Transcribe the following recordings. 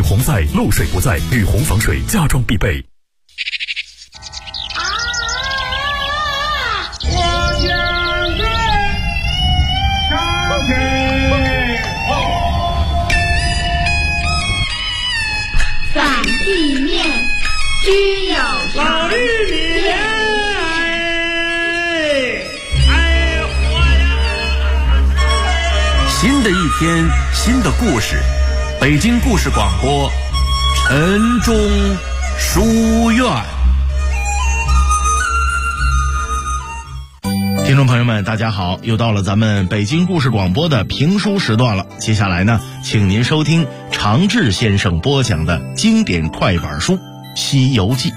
洪在，漏水不在，雨洪防水家装必备。 反地面只有老玉米， 新的一天，新的故事，北京故事广播，晨钟书院。听众朋友们大家好，又到了咱们北京故事广播的评书时段了。接下来呢，请您收听常志先生播讲的经典快板书《西游记》。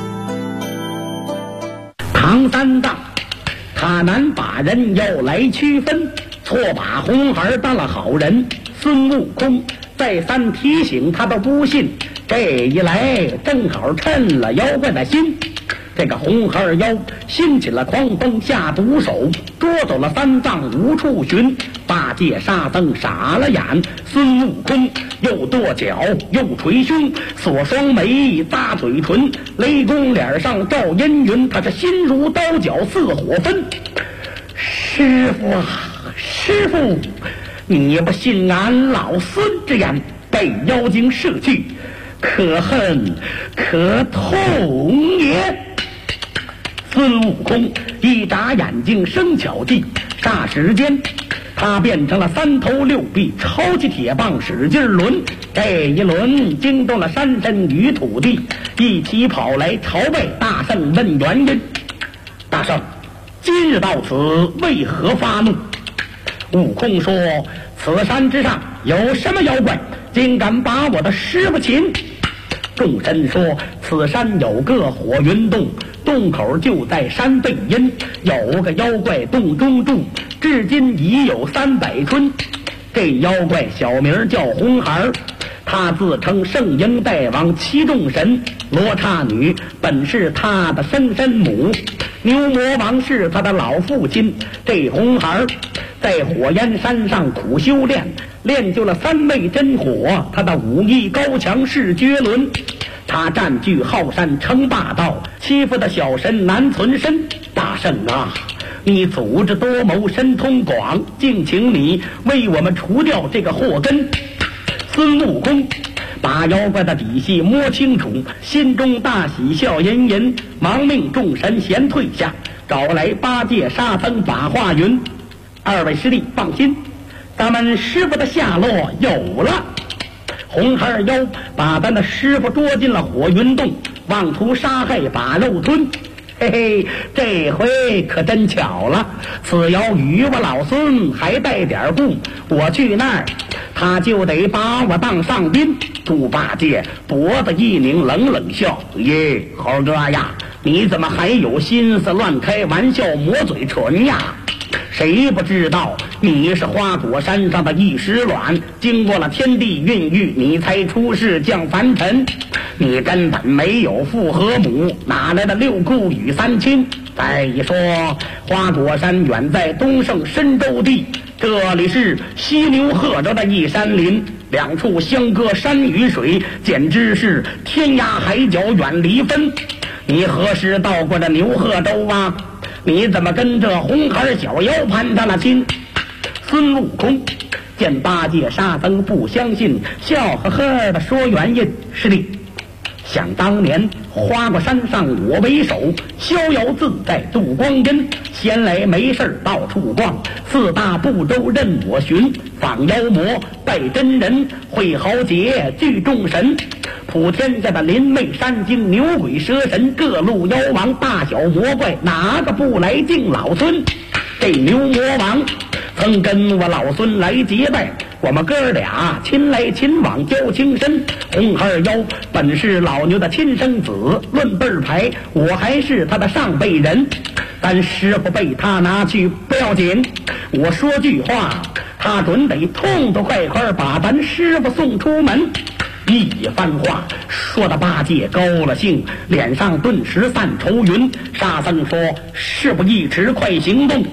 唐三藏他难把人要来区分，错把红孩当了好人。孙悟空再三提醒他都不信，这一来正好趁了妖怪的心。这个红孩妖兴起了狂风下毒手，捉走了三藏无处寻。八戒沙僧傻了眼，孙悟空又跺脚又捶胸，锁双眉咂嘴唇，雷公脸上照阴云，他是心如刀绞似火焚。师傅啊，师傅，你不信俺老孙之言，被妖精摄去，可恨可痛也。孙悟空一眨眼睛生巧计，霎时间他变成了三头六臂，抄起铁棒使劲抡。这一轮惊动了山神与土地，一起跑来朝拜大圣问原因。大圣，今日到此为何发怒？悟空说，此山之上有什么妖怪，竟敢把我的师傅擒？众神说，此山有个火云洞，洞口就在山背阴，有个妖怪洞中住，至今已有300春。这妖怪小名叫红孩，他自称圣婴大王七众神，罗刹女本是他的生身母，牛魔王是他的老父亲。这红孩在火焰山上苦修炼，练就了3昧真火，他的武艺高强是绝伦。他占据浩山称霸道，欺负的小神难存身。大圣啊，你组织多谋，神通广，敬请你为我们除掉这个祸根。孙悟空把妖怪的底细摸清楚，心中大喜，笑吟吟，忙命众神先退下，找来八戒沙僧法化云。二位师弟放心，咱们师傅的下落有了。红孩妖把咱的师傅捉进了火云洞，妄图杀害把肉吞。嘿嘿，这回可真巧了，此妖与我老孙还带点故，我去那儿他就得把我当上宾。猪八戒脖子一拧，冷冷笑，耶，猴哥呀，你怎么还有心思乱开玩笑，磨嘴唇呀？谁不知道你是花果山上的一石卵，经过了天地孕育，你才出世降凡尘。你根本没有父和母，哪来的6姑与3亲？再一说，花果山远在东胜深州地，这里是犀牛贺州的一山林，两处相隔山与水，简直是天涯海角远离分。你何时到过这牛贺州啊？你怎么跟这红孩小妖攀上了亲？孙悟空见八戒沙僧不相信，笑呵呵的说原因。师弟，想当年花果山上我为首，逍遥自在度光阴，闲来没事到处逛，4大部洲任我寻，访妖魔拜真人，会豪杰聚众神，普天下的灵魅山精牛鬼蛇神，各路妖王大小魔怪，哪个不来敬老孙？这牛魔王曾跟我老孙来结拜，我们哥俩亲来亲往交情深。红孩妖本是老牛的亲生子，论辈儿牌我还是他的上辈人。咱师傅被他拿去不要紧，我说句话，他准得痛痛快快把咱师傅送出门。一番话说的八戒高了兴，脸上顿时散愁云。沙僧说，事不宜迟，快行动。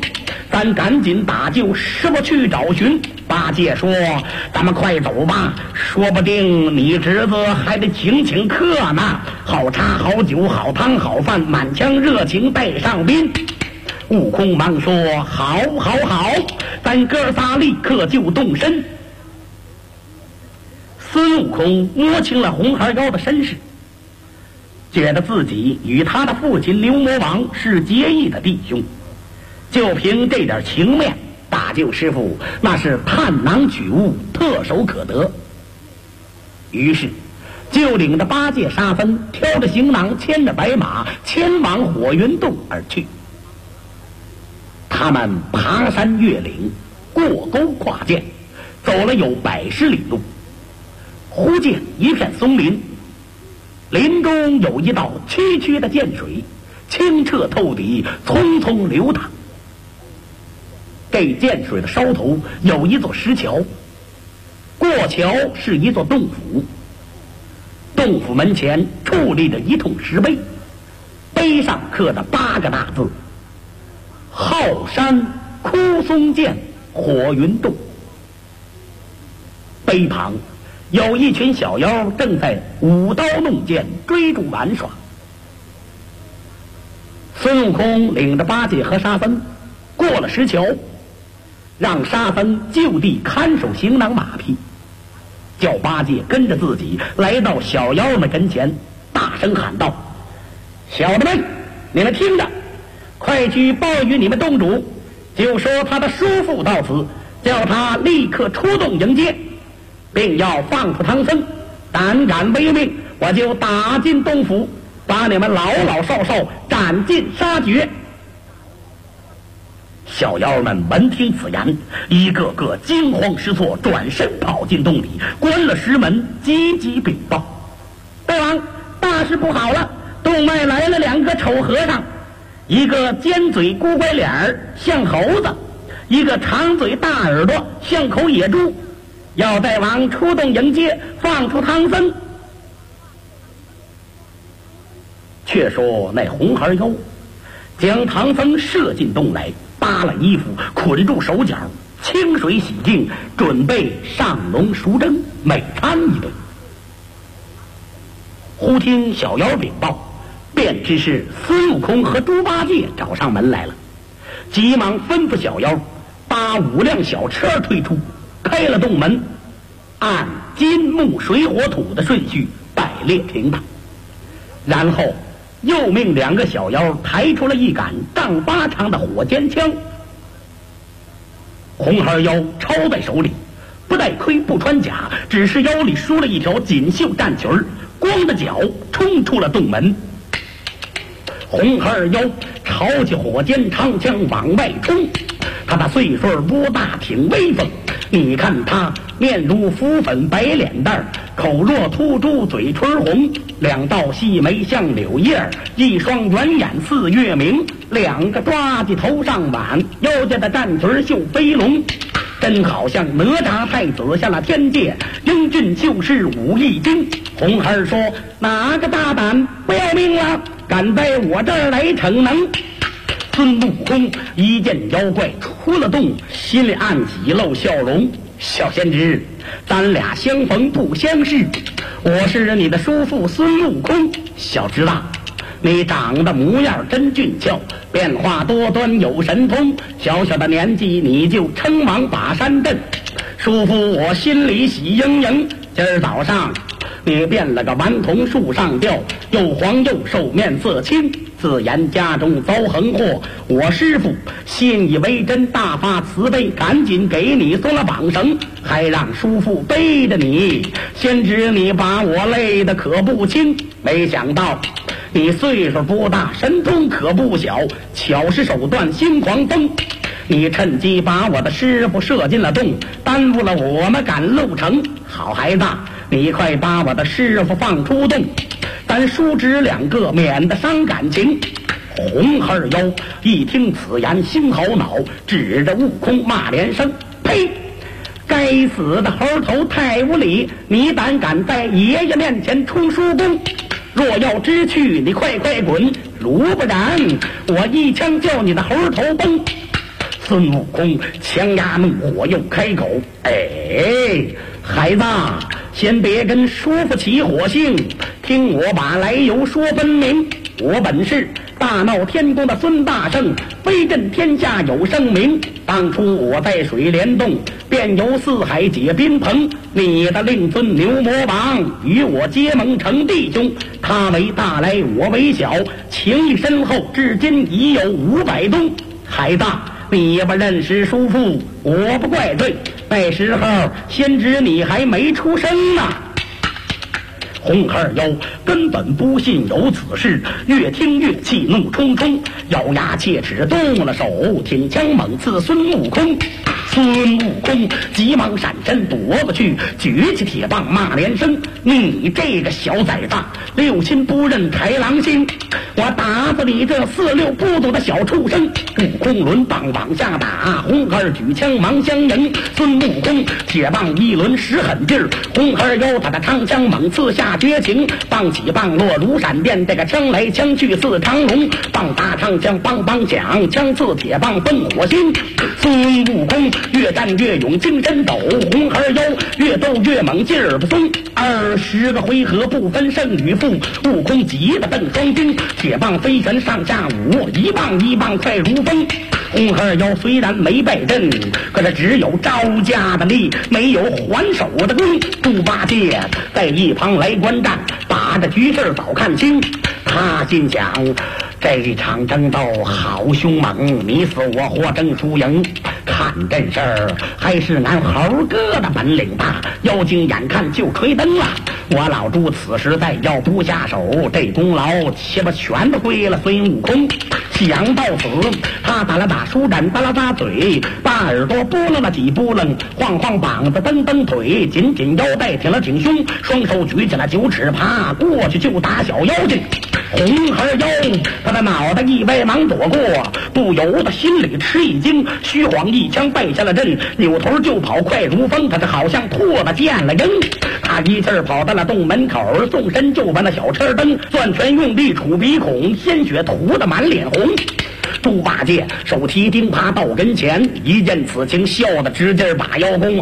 咱赶紧打救师傅去找寻。八戒说：“咱们快走吧，说不定你侄子还得请客呢。好茶好酒好汤好饭，满腔热情带上宾。”悟空忙说：“好，咱哥仨立刻就动身。”孙悟空摸清了红孩妖的身世，觉得自己与他的父亲牛魔王是结义的弟兄，就凭这点情面打救师傅，那是探囊取物，唾手可得。于是就领着八戒沙僧，挑着行囊，牵着白马，前往火云洞而去。他们爬山越岭，过沟跨涧，走了有100里路。忽见一片松林，林中有一道曲曲的涧水，清澈透底，匆匆流淌。这涧水的梢头有一座石桥，过桥是一座洞府，洞府门前矗立着一桶石碑，碑上刻着8个大字：浩山枯松涧火云洞。碑旁有一群小妖正在舞刀弄剑，追逐玩耍。孙悟空领着八戒和沙僧过了石桥，让沙僧就地看守行囊马匹，叫八戒跟着自己来到小妖们跟前，大声喊道：“小的们，你们听着，快去报与你们洞主，就说他的叔父到此，叫他立刻出洞迎接，并要放出唐僧，胆敢违命，我就打进洞府，把你们老老少少斩尽杀绝。”小妖们闻听此言，一个个惊慌失措，转身跑进洞里，关了石门，急急禀报：“大王，大事不好了！洞外来了2个丑和尚，一个尖嘴孤拐脸儿像猴子，一个长嘴大耳朵像口野猪，要大王出洞迎接，放出唐僧。”却说那红孩妖将唐僧射进洞来，扒了衣服，捆住手脚，清水洗净，准备上笼熟蒸，美餐一顿。忽听小妖禀报，便知是孙悟空和猪八戒找上门来了，急忙吩咐小妖把5辆小车推出，开了洞门，按金木水火土的顺序摆列停当，然后又命2个小妖抬出了一杆丈8长的火尖枪。红孩妖抄在手里，不戴盔不穿甲，只是腰里梳了一条锦绣战裙，光着脚冲出了洞门。红孩妖抄起火尖长枪往外冲，他的岁数不大，挺威风。你看他面如浮粉白脸蛋，口若秃猪嘴唇红，2道细眉像柳叶，一双圆眼似月明，2个抓髻头上挽，腰间的战裙绣飞龙，真好像哪吒太子下了天界，英俊秀士武艺精。红孩说：“哪个大胆不要命了，敢在我这儿来逞能？”孙悟空一见妖怪出了洞，心里暗喜，露笑容：“小仙子，咱俩相逢不相识，我是你的叔父孙悟空。小侄子，你长得模样真俊俏，变化多端有神通，小小的年纪你就称王把山镇，叔父我心里喜盈盈。今儿早上你变了个顽童树上吊，又黄又瘦面色青，自言家中遭横祸，我师父信以为真，大发慈悲，赶紧给你松了绑绳，还让叔父背着你。先知你把我累得可不轻，没想到你岁数不大，神通可不小，巧施手段心狂疯，你趁机把我的师傅射进了洞，耽误了我们赶路程。好孩子，你快把我的师傅放出洞，咱叔侄2个免得伤感情。红孩妖一听此言，心好恼，指着悟空骂连声：“呸！该死的猴头太无礼！你胆敢在爷爷面前出叔公？若要知趣，你快滚！如不然，我一枪叫你的猴头崩！” 孙悟空强压怒火，又开口：“孩子，先别跟叔父起火性，听我把来由说分明。我本是大闹天宫的孙大圣，威震天下有声名。当初我在水帘洞，便由四海解宾朋。你的令尊牛魔王与我结盟成弟兄，他为大来，我为小，情谊深厚，至今已有500冬。孩子，你也不认识叔父，我不怪罪。那时候先知你还没出生呢。”红二妖根本不信有此事，越听越气怒冲冲，咬牙切齿动了手，挺枪猛刺孙悟空。孙悟空急忙闪身躲过去，举起铁棒骂连声：“你这个小崽子，六亲不认豺狼心！我打死你这4、6不懂的小畜生！”悟空抡棒往下打，红二举枪忙相迎。孙悟空铁棒一轮使狠劲儿，红二妖他的长枪猛刺下绝情，棒起棒落如闪电，这个枪来枪去似长龙，棒打长枪梆梆响，枪刺铁棒奔火星。孙悟空越战越勇，精神抖，红二妖越斗越猛，劲儿不松。20个回合不分胜与负，悟空急得瞪双睛，铁棒飞拳上下舞，一棒一棒快如风。红二妖虽然没败阵，可是只有招架的力，没有还手的功。猪八戒在一旁来观战，把这局势早看清。他心想，这场争斗好凶猛，你死我活争输赢，看这事儿还是俺猴哥的本领大。妖精眼看就吹灯了，我老猪此时再要不下手，这功劳岂不全都归了孙悟空？想到此，他打了打舒展，耷拉咂嘴，把耳朵拨楞了几拨楞，晃晃膀子，蹬蹬腿，紧紧腰带，挺了挺胸，双手举起了9尺耙，过去就打小妖精。红二妖他的脑袋一歪，忙躲过，不由得心里吃一惊，虚晃一枪败下了阵，扭头就跑，快如风。他这好像唾子见了鹰，他一气儿跑到了洞门口，纵身就把那小车蹬，攥拳用力杵鼻孔，鲜血涂得满脸红。猪八戒手提钉耙到跟前，一见此情，笑得直劲把腰弓。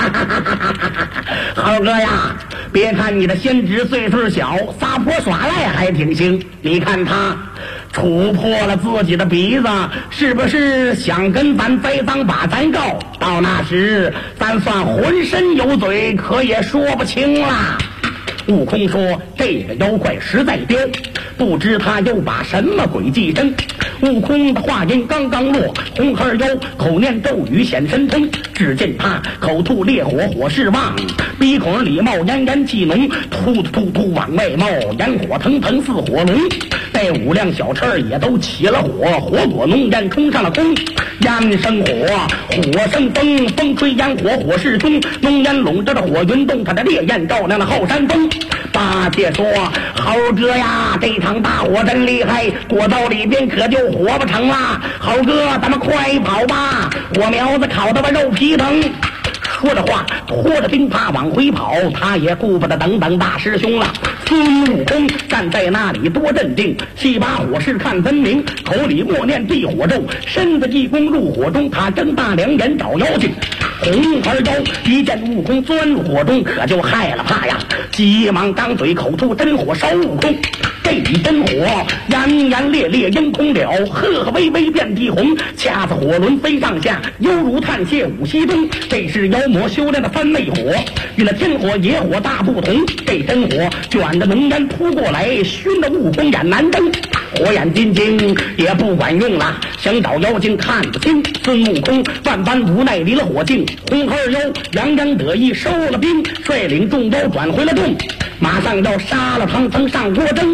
猴哥呀，别看你的先侄岁数小，撒泼耍赖还挺行。你看他杵破了自己的鼻子，是不是想跟咱栽赃把咱告？到那时咱算浑身有嘴，可也说不清啦。悟空说：“这个妖怪实在刁，不知他又把什么诡计生。”悟空的话音刚刚落，红二妖口念咒语显神通，只见他口吐烈火，火势旺，鼻孔里冒烟，烟气浓，突突突往外冒，烟火腾腾似火龙。那5辆小车也都起了火，火果浓烟冲上了空，烟生火，火生风，风吹烟火，火势中，浓烟笼着的火云洞，它的烈焰照亮了后山峰。八戒说：“猴哥呀，这场大火真厉害，果道里边可就活不成了。猴哥，咱们快跑吧，火苗子烤得我肉皮疼。”说着话，拖着钉耙往回跑，他也顾不得等等大师兄了。孙悟空站在那里多镇定，7把火势看分明，口里默念地火咒，身子一弓入火中，他睁大两眼找妖精。红二妖一见悟空钻入火中，可就害了怕呀，急忙张嘴口吐真火烧悟空。这一真火炎炎烈烈映空了，赫赫巍巍遍地红，掐子火轮飞上下，犹如探泻五溪东。这是妖魔修炼的3昧火，与那天火野火大不同。这真火卷着浓烟扑过来，熏得悟空眼难睁，火眼金睛也不管用了，想找妖精看不清。孙悟空万般无奈离了火境，红二妖洋洋得意收了兵，率领众妖转回了洞，马上要杀了唐僧上锅蒸。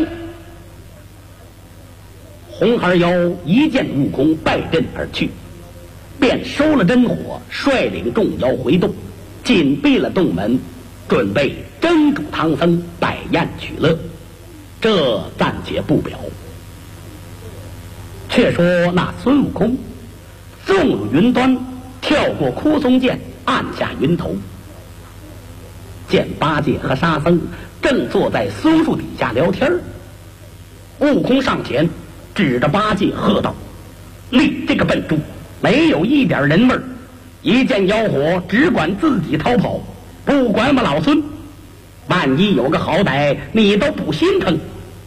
红二妖一见悟空败阵而去，便收了真火，率领众妖回洞，紧闭了洞门，准备蒸煮唐僧，摆宴取乐。这暂且不表，却说那孙悟空纵入云端，跳过枯松涧，按下云头，见八戒和沙僧正坐在松树底下聊天。悟空上前指着八戒喝道：“立这个笨猪， 没有一点人味儿，一见妖火只管自己逃跑，不管我老孙。万一有个好歹，你都不心疼。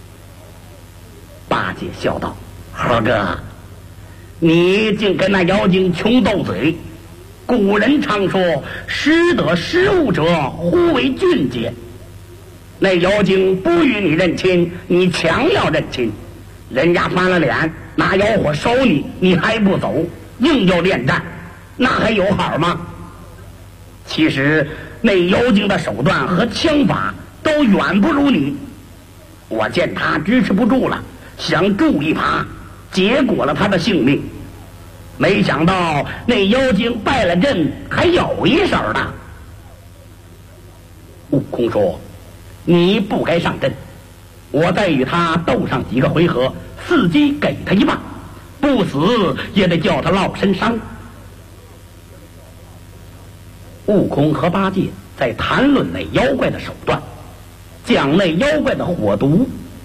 八戒笑道：猴哥，你竟跟那妖精穷斗嘴。古人常说，识得时务者呼为俊杰。那妖精不与你认亲，你强要认亲，人家翻了脸拿妖火烧你，你还不走，硬要恋战，那还有好吗？其实那妖精的手段和枪法都远不如你。我见他支持不住了，想助一把，结果了他的性命。没想到那妖精败了阵，还有一手的。悟空说：你不该上阵，我再与他斗上几个回合，伺机给他一棒，不死也得叫他落身伤。悟空和八戒在谈论那妖怪的手段，讲那妖怪的火毒。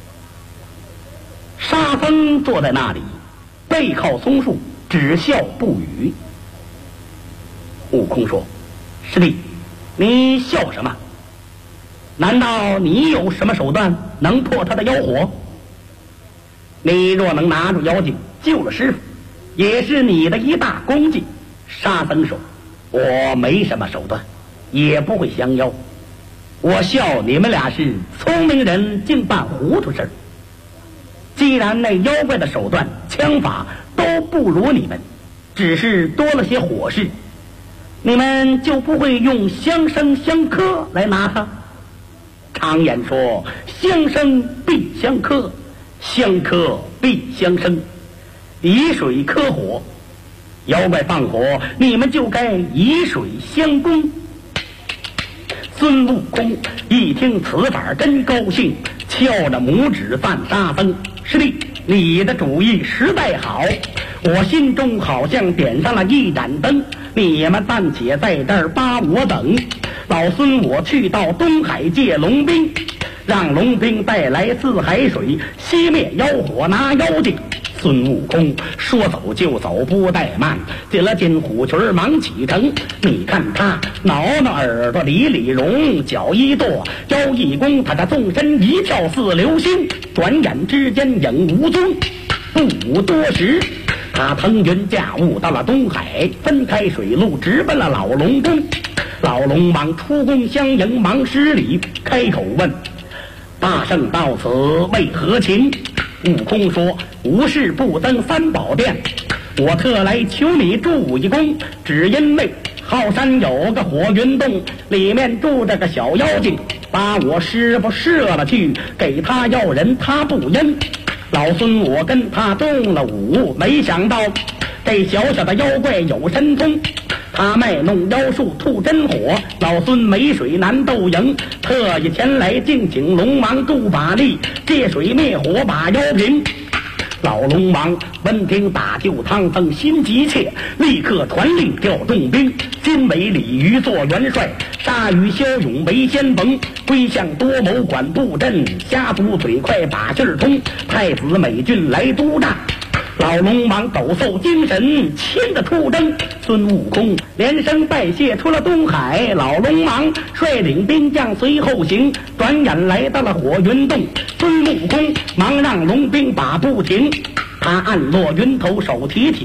沙僧坐在那里，背靠松树，只笑不语。悟空说：师弟，你笑什么？难道你有什么手段能破他的妖火？你若能拿住妖精，救了师傅，也是你的一大功绩。沙僧说：我没什么手段，也不会降妖。我笑你们俩是聪明人，竟办糊涂事儿。既然那妖怪的手段枪法都不如你们，只是多了些火势，你们就不会用相生相克来拿他。常言说，相生必相克，相克必相生，以水克火。妖怪放火，你们就该以水相攻。孙悟空一听此法真高兴，敲着拇指赞沙僧：师弟，你的主意实在好，我心中好像点上了一盏灯。你们暂且在这儿把我等，老孙我去到东海借龙兵，让龙兵带来四海水，熄灭妖火，拿妖精。孙悟空说走就走，不怠慢，进了金虎群，忙启程。你看他挠挠耳朵，理理容，脚一跺，腰一弓，他的纵身一跳似流星，转眼之间影无踪。不多时，他腾云驾雾到了东海，分开水路，直奔了老龙宫。老龙王出宫相迎，忙施礼，开口问：大圣到此为何情？悟空说：无事不登三宝殿，我特来求你助一功，只因为后山有个火云洞，里面住着个小妖精，把我师傅射了去，给他要人他不应。老孙我跟他动了武，没想到这小小的妖怪有神通，他卖弄妖术吐真火，老孙没水难斗赢，特意前来敬请龙王助把力，借水灭火把妖平。老龙王闻听打救唐僧心急切，立刻传令调重兵，今为鲤鱼做元帅，鲨鱼骁勇为先锋，龟象多谋管布阵，虾族腿快把劲儿通，太子美俊来督战。老龙王抖擞精神，亲自出征。孙悟空连声拜谢，出了东海。老龙王率领兵将随后行，转眼来到了火云洞。孙悟空忙让龙兵把不停，他按落云头手提铁。